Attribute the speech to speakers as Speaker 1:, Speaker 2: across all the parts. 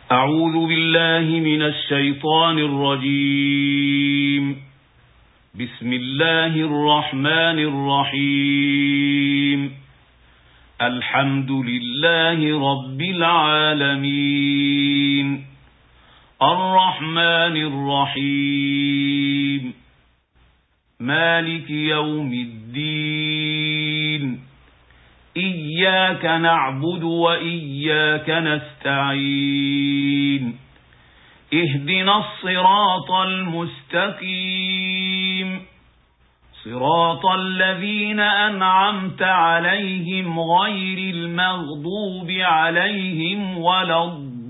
Speaker 1: أعوذ بالله من الشيطان الرجيم. بسم الله الرحمن الرحيم. الحمد لله رب العالمين، الرحمن الرحيم، مالك يوم الدين، إياك نعبد وإياك نستعين، اهدنا الصراط المستقيم، صراط الذين أنعمت عليهم غير المغضوب عليهم ولا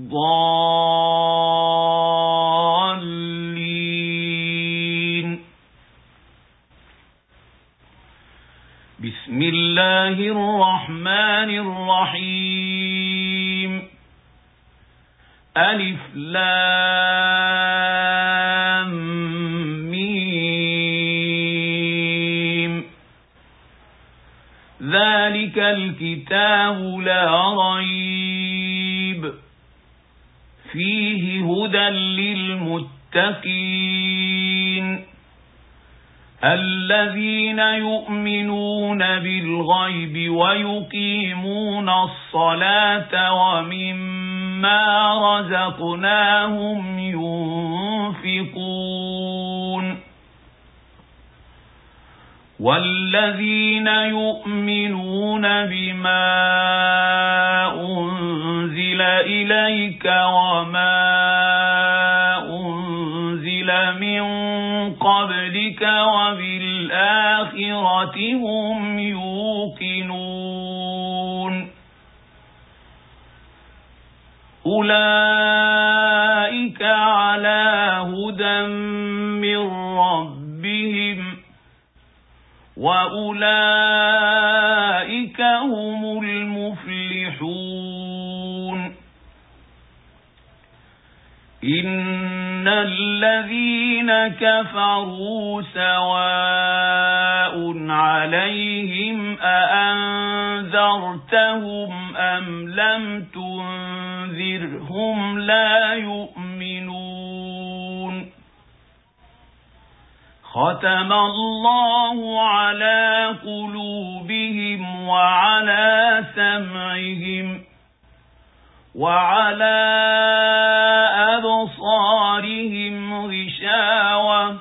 Speaker 1: الضالين. بسم الله الرحمن الرحيم. ألف لام ميم. ذلك الكتاب لا ريب فيه هدى للمتقين الذين يؤمنون بالغيب ويقيمون الصلاة ومما رزقناهم ينفقون والذين يؤمنون بما أنزل إليك وما أنزل من قبلك وبالآخرة هم يوقنون أولئك على هدى من ربهم وأولئك هم المفلحون. إن الذين كفروا سواء عليهم أأنذرتهم أم لم تنذرهم لا يؤمنون. ختم الله على قلوبهم وعلى سمعهم وعلى أبصارهم غشاوة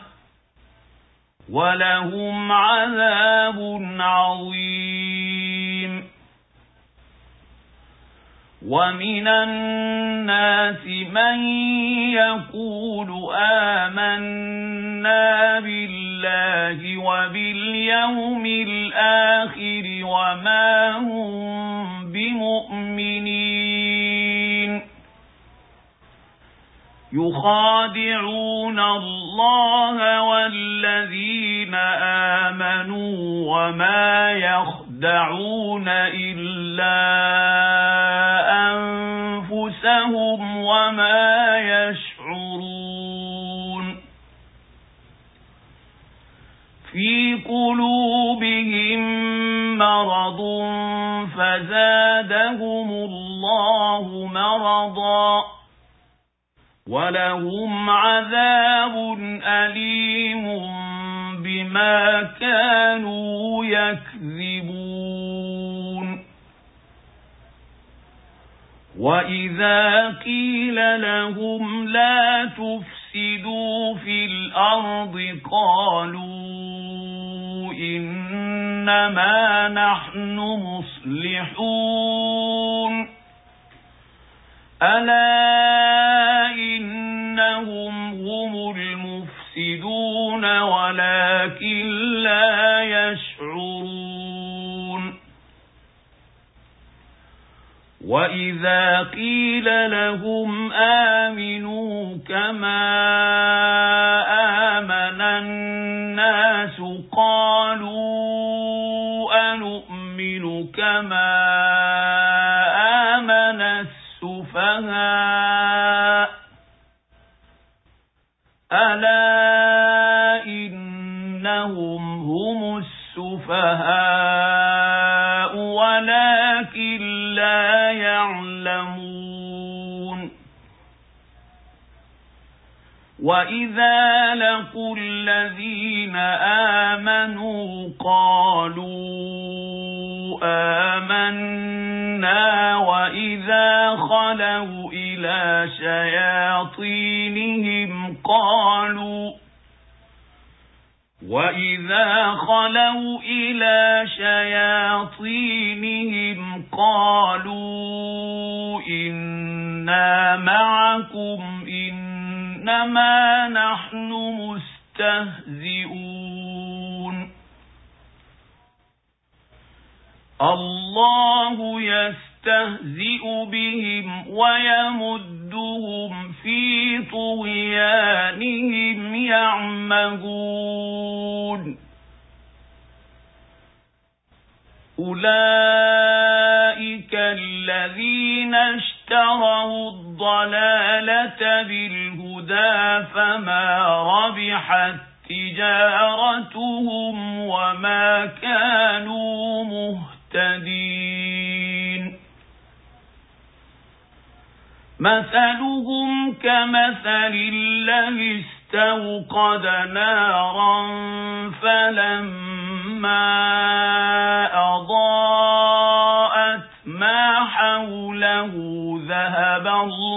Speaker 1: ولهم عذاب عظيم. ومن الناس من يقول آمنا بالله وباليوم الآخر وما هم بمؤمنين يخادعون الله والذين آمنوا وما يخدعون إلا أنفسهم وما يشعرون. في قلوبهم مرض فزادهم الله مرضا ولهم عذاب أليم بما كانوا يكذبون. وإذا قيل لهم لا تفسدوا في الأرض قالوا إنما نحن مصلحون ألا إنهم هم المفسدون ولكن لا يشعرون. وإذا قيل لهم آمنوا كما آمن الناس قالوا أنؤمن كما آمن السفهاء ألا إنهم هم السفهاء ولكن لا يعلمون. وَإِذَا لَقُوا الَّذِينَ آمَنُوا قَالُوا آمَنَّا وَإِذَا خَلَوْا إِلَى شياطينهم قالوا إِنَّا مَعَكُمْ إِنَّمَا نَحْنُ مُسْتَهْزِئُونَ الله يستهزئ بهم ويمدهم في طغيانهم يعمهون أولئك الذين اشتروا الضلالة بالهدى فما ربحت تجارتهم وما كانوا مهتدين مثلهم كمثل الذي استوقد نارا فلما أضاءت ما حوله ذهب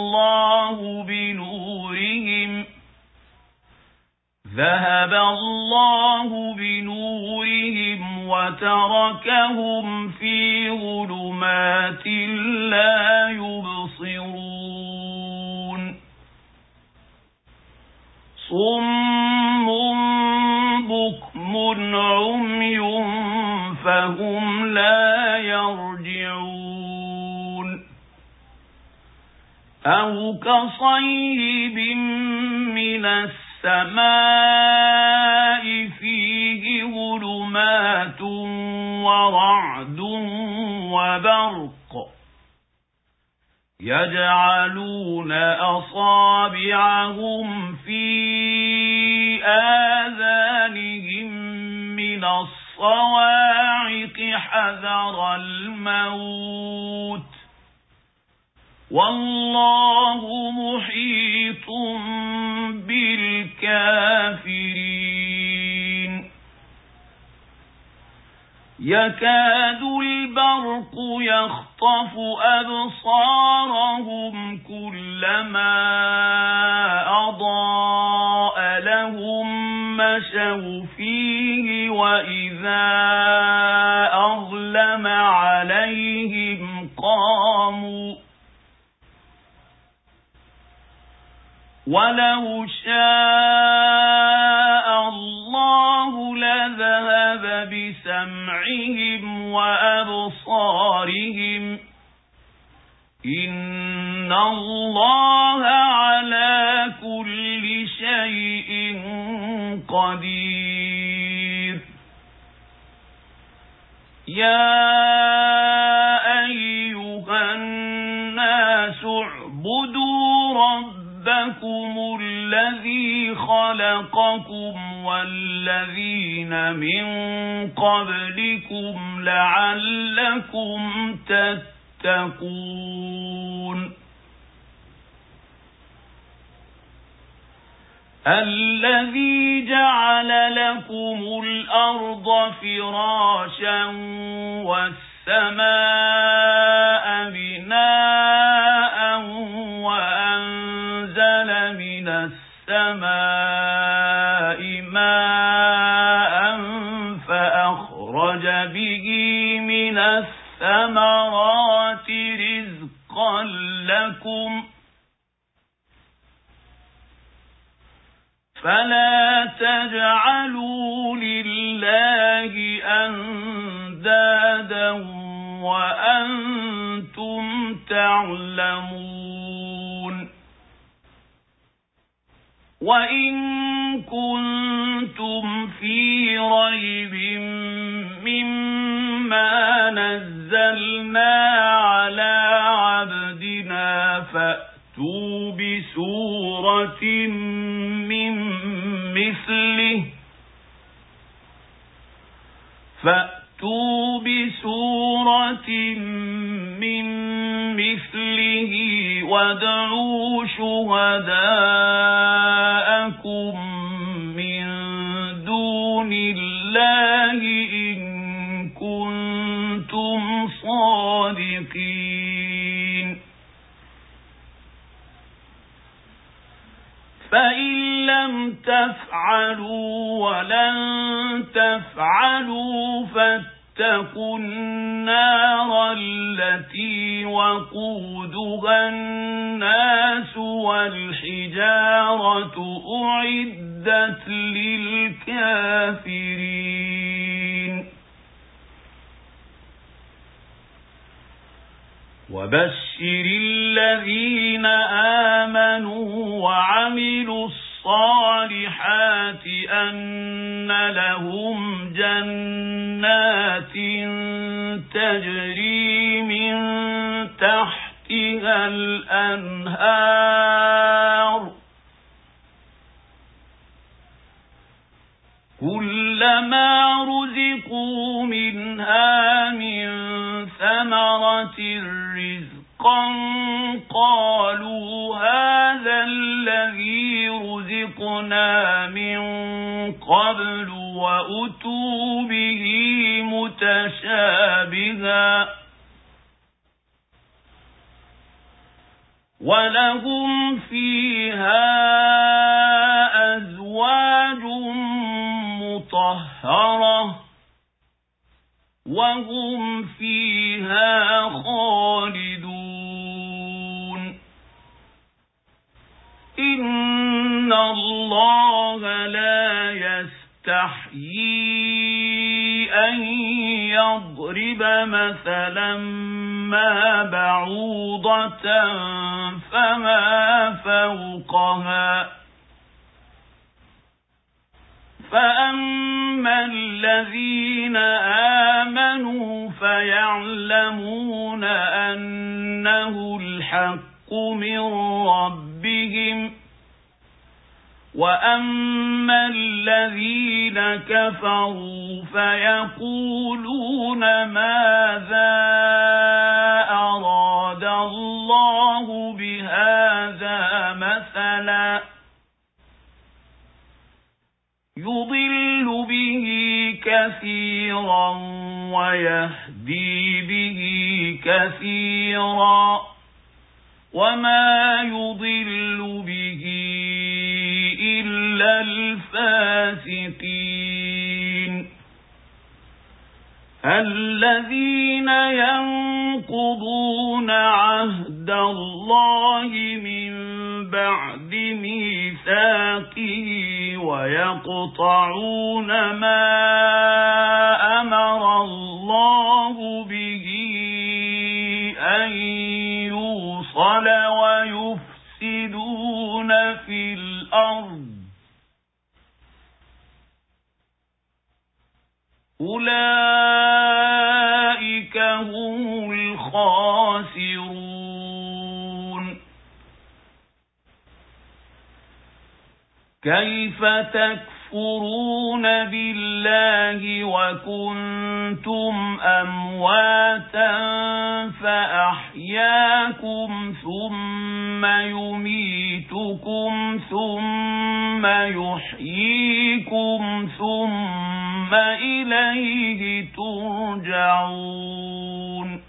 Speaker 1: الله بنورهم وتركهم في ظلمات لا يبصرون صم بكم عمي فهم لا يرجعون أو كصيب من السماء فيه ظلمات ورعد وبرق يجعلون أصابعهم في آذانهم من الصواعق حذر الموت والله محيط بالكافرين يكاد البرق يخطف أبصارهم كلما أضاء لهم مشوا فيه وإذا أظلم عليهم قاموا ولو شاء الله لذهب بسمعهم وأبصارهم إن الله على كل شيء قدير يا أيها الناس اعبدوا ربكم الذي خلقكم والذين من قبلكم لعلكم تتقون الذي جعل لكم الأرض فراشا والسماء بناء وأنزل من السماء ماء فأخرج به من الثمرات رزقا لكم فلا تجعلوا لله أندادا وأنتم تعلمون وإن كنتم في ريب مما نزلنا على عبدنا فأتوا بسورة من مثله وادعوا شهداءكم لكم من دون الله إن كنتم صادقين فإن لم تفعلوا ولن تفعلوا فاتقوا النار التي وقودها الناس والحجارة أعدت للكافرين وبشر الذين آمنوا وعملوا الصالحات أن لهم جنات تجري من تحتها الأنهار كلما رزقوا منها من ثمرة رزقا قالوا هذا الذي رزقنا من قبل وأتوا به متشابها ولهم فيها أزواج مطهرة وهم فيها خالدون إن الله لا يستحيي أن يضرب مثلا ما بعوضة فما فوقها فأما الذين آمنوا فيعلمون أنه الحق من ربهم وأما الذين كفروا فيقولون ماذا أراد الله بهذا مثلا يضل به كثيرا ويهدي به كثيرا وما يضل به إلا الفاسقين الذين ينقضون عهد الله من بعد ميثاقه ويقطعون ما أمر الله به أن يوصل ويفسدون في الأرض أولئك هم الخاسرون كيف تكفرون بالله وكنتم أمواتا فأحياكم ثم يميتكم ثم يحييكم ثم إليه ترجعون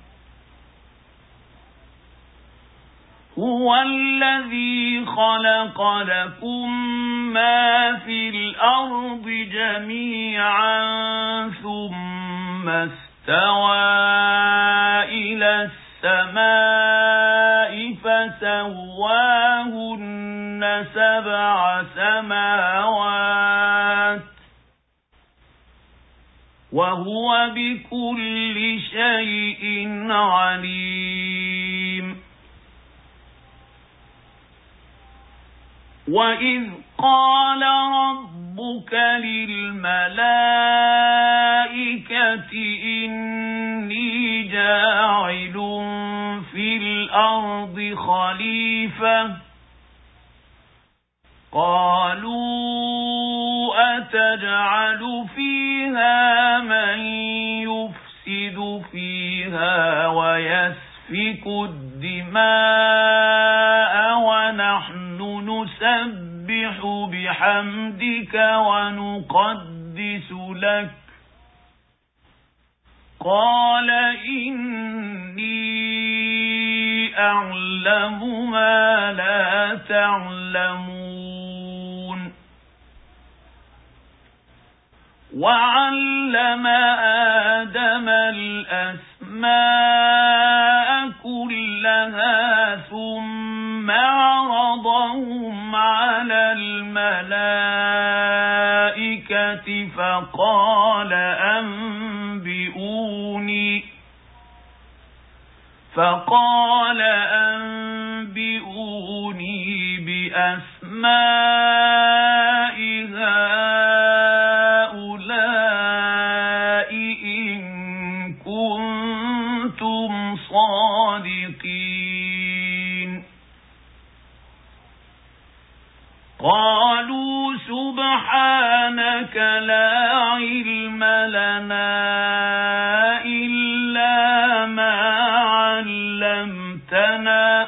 Speaker 1: هو الذي خلق لكم ما في الأرض جميعا ثم استوى إلى السماء فسواهن 7 سماوات وهو بكل شيء عليم وإذ قال ربك للملائكة إني جاعل في الأرض خليفة قالوا أتجعل فيها من يفسد فيها ويسفك الدماء ونحن نسبح بحمدك بحمدك ونقدس لك قال إني أعلم ما لا تعلمون وعلم آدم الأسماء كلها ثم عرضهم على الملائكة فقال أنبئوني بأسماء هؤلاء إن كنتم صادقين قالوا سبحانك لا علم لنا إلا ما علمتنا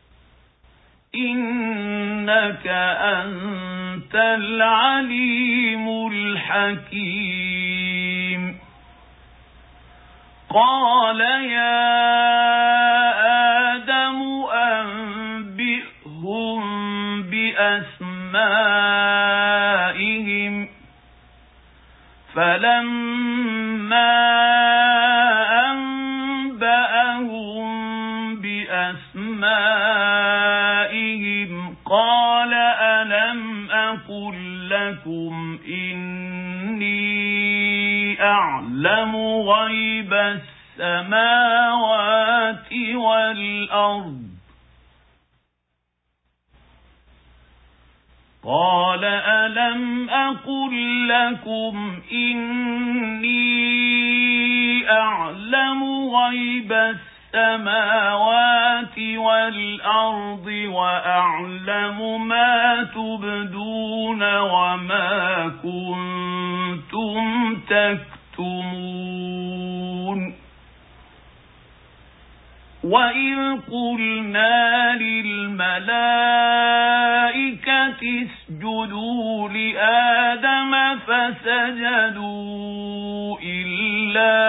Speaker 1: إنك أنت العليم الحكيم قال يا آدم أنبئهم بأسمائهم فلما أنبأهم بأسمائهم قال ألم أقل لكم إني أعلم غيب السماوات والأرض قال ألم أقل لكم إني أعلم غيب السماوات والأرض وأعلم ما تبدون وما كنتم تكتمون وإذ قلنا للملائكة اسجدوا لآدم فسجدوا إلا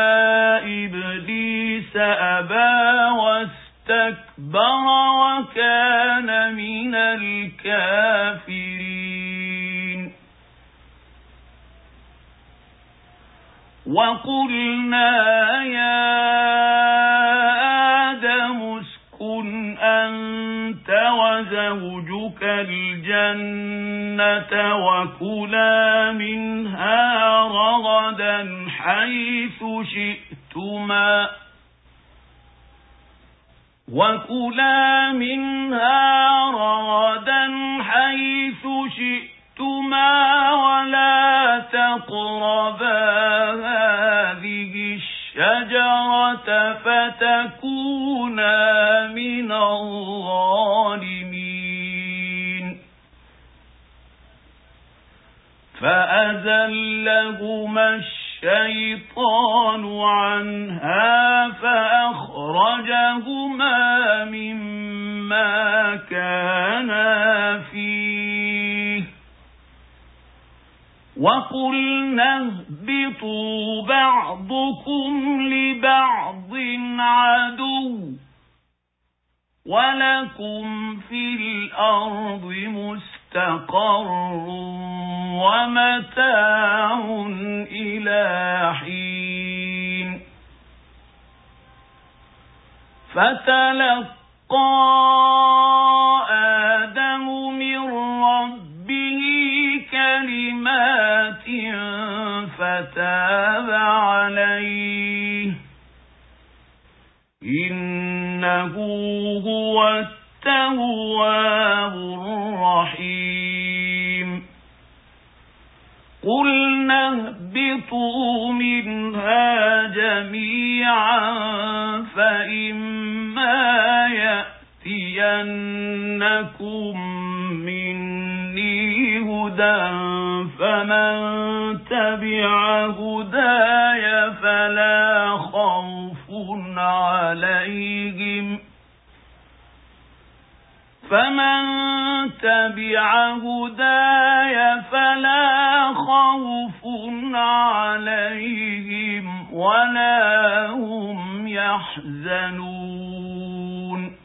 Speaker 1: إبليس أبى واستكبر وكان من الكافرين وقلنا يا آدم اسكن أنت وزوجك الجنة وكلا منها رغدا حيث شئتما ولا تقربا هذه الشجرة فتكونا من الظالمين فأزلهما الشيطان عنها فأخرجهما مما كانا فيه وقلنا اهبطوا بعضكم لبعض عدو ولكم في الأرض مستقر ومتاع إلى حين فتلقى آدم من ربه كلمات فتاب عليه إنه هو التواب الرحيم قلنا اهبطوا منها جميعا فإما يأتينكم مني هدى فمن تبع هداي فلا خوف فمن تبع هداي فلا خوف عليهم ولا هم يحزنون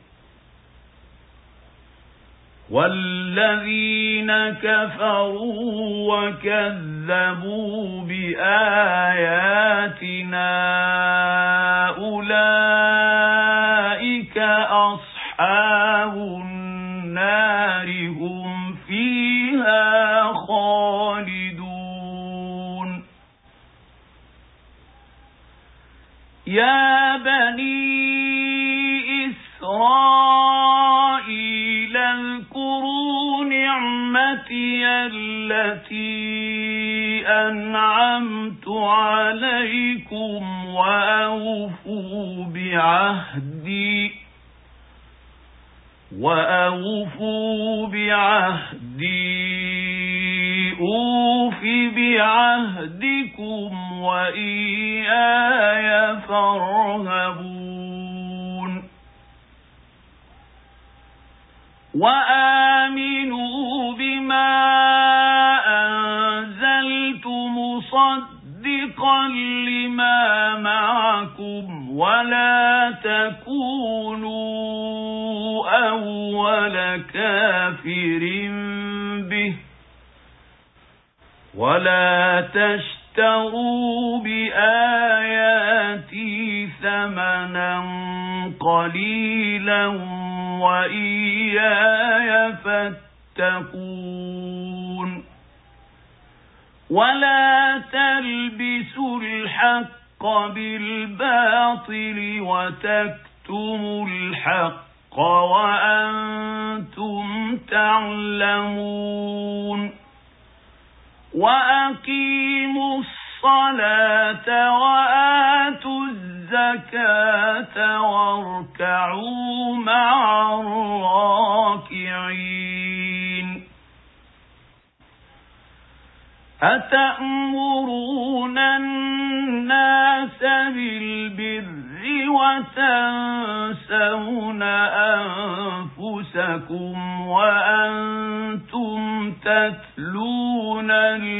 Speaker 1: والذين كفروا وكذبوا بآياتنا أولئك أصحاب النار هم فيها خالدون يا بني إسرائيل اذكروا نعمتي التي أنعمت عليكم وأوفوا بعهدي أوف بعهدكم وإياي فارهبون وآمنوا بما أنزلت مصدقا لما معكم ولا تكونوا أول كافر به ولا تشتروا بآياتي ثمنا قليلا وإياي فاتقون ولا تلبسوا الحق بالباطل وتكتموا الحق وأنتم تعلمون وأقيموا الصلاة وآتوا الزكاة واركعوا مع الراكعين أتأمرون الناس بالبر وتنسون أنفسكم وأنتم تتلون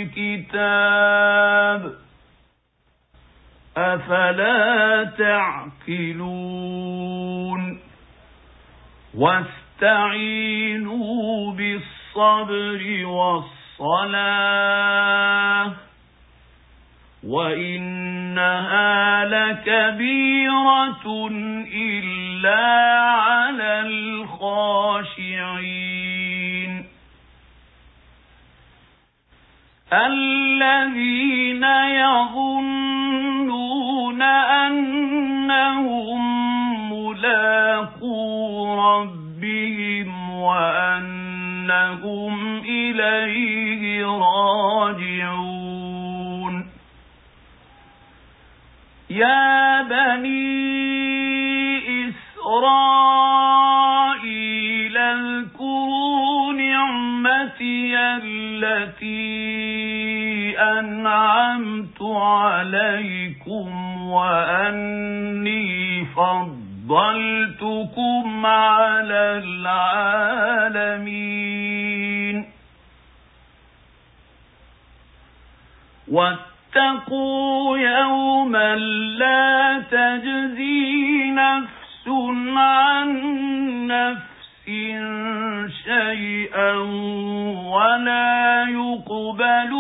Speaker 1: الكتاب أفلا تعقلون واستعينوا بالصبر والصلاة وإنها لكبيرة إلا على الخاشعين الذين يظنون أنهم ملاقو ربهم وأنهم إليه راجعون يا بني إسرائيل اذكروا نعمتي التي أنعمت عليكم وأني فضلتكم على العالمين واتقوا يوما لا تجزي نفس عن نفس شيئا ولا يقبل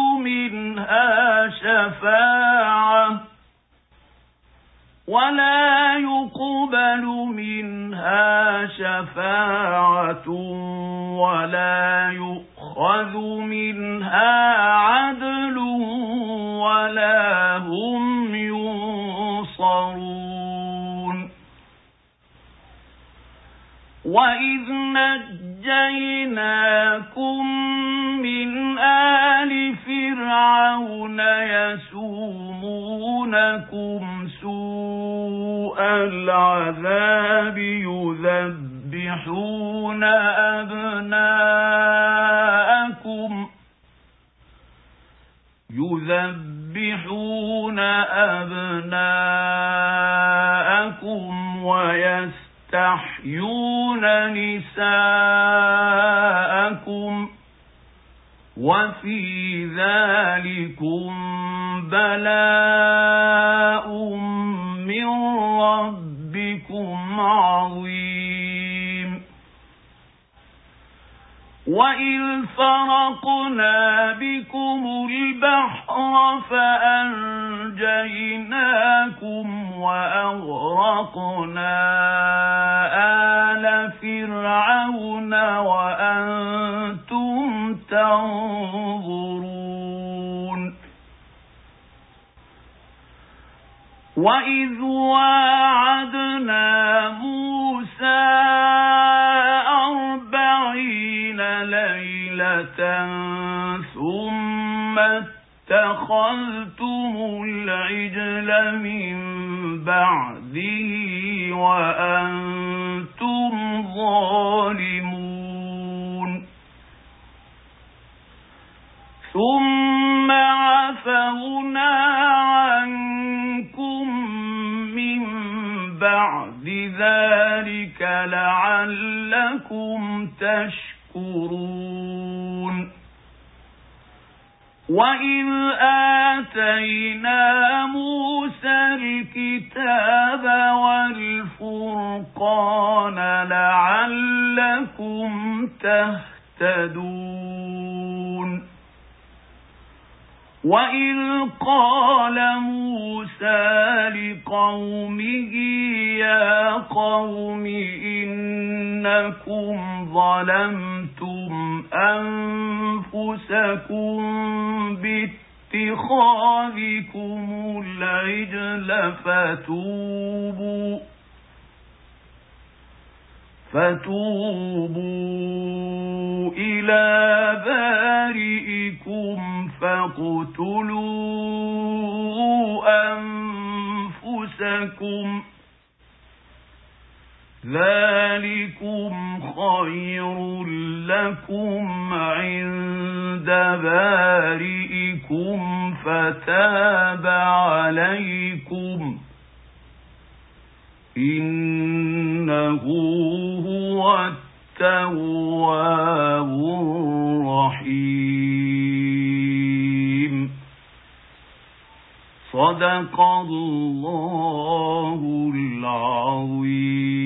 Speaker 1: منها شفاعة ولا يؤخذ منها عدل ولا هم ينصرون وإذ نجيناكم من آل فرعون يسومونكم سوء العذاب يذبحون أبناءكم ويستحيون تستحيون نساءكم وفي ذلكم بلاء من ربكم عظيم وإذ فرقنا بكم البحر فأنجيناكم وأغرقنا آل فرعون وأنتم تنظرون وإذ واعدنا موسى 40 ليلة ثم اتخذتم العجل من بعده وأنتم ظالمون ثم عفونا عنكم من بعد ذلك لعلكم تشكرون وإذ آتينا موسى الكتاب والفرقان لعلكم تهتدون وإذ قال موسى لقومه يا قوم إنكم ظلمتم أنفسكم باتخاذكم العجل فتوبوا إلى بارئكم فاقتلوا أنفسكم ذلكم خير لكم عند بارئكم فتاب عليكم إنه هو التواب الرحيم صدق الله العظيم.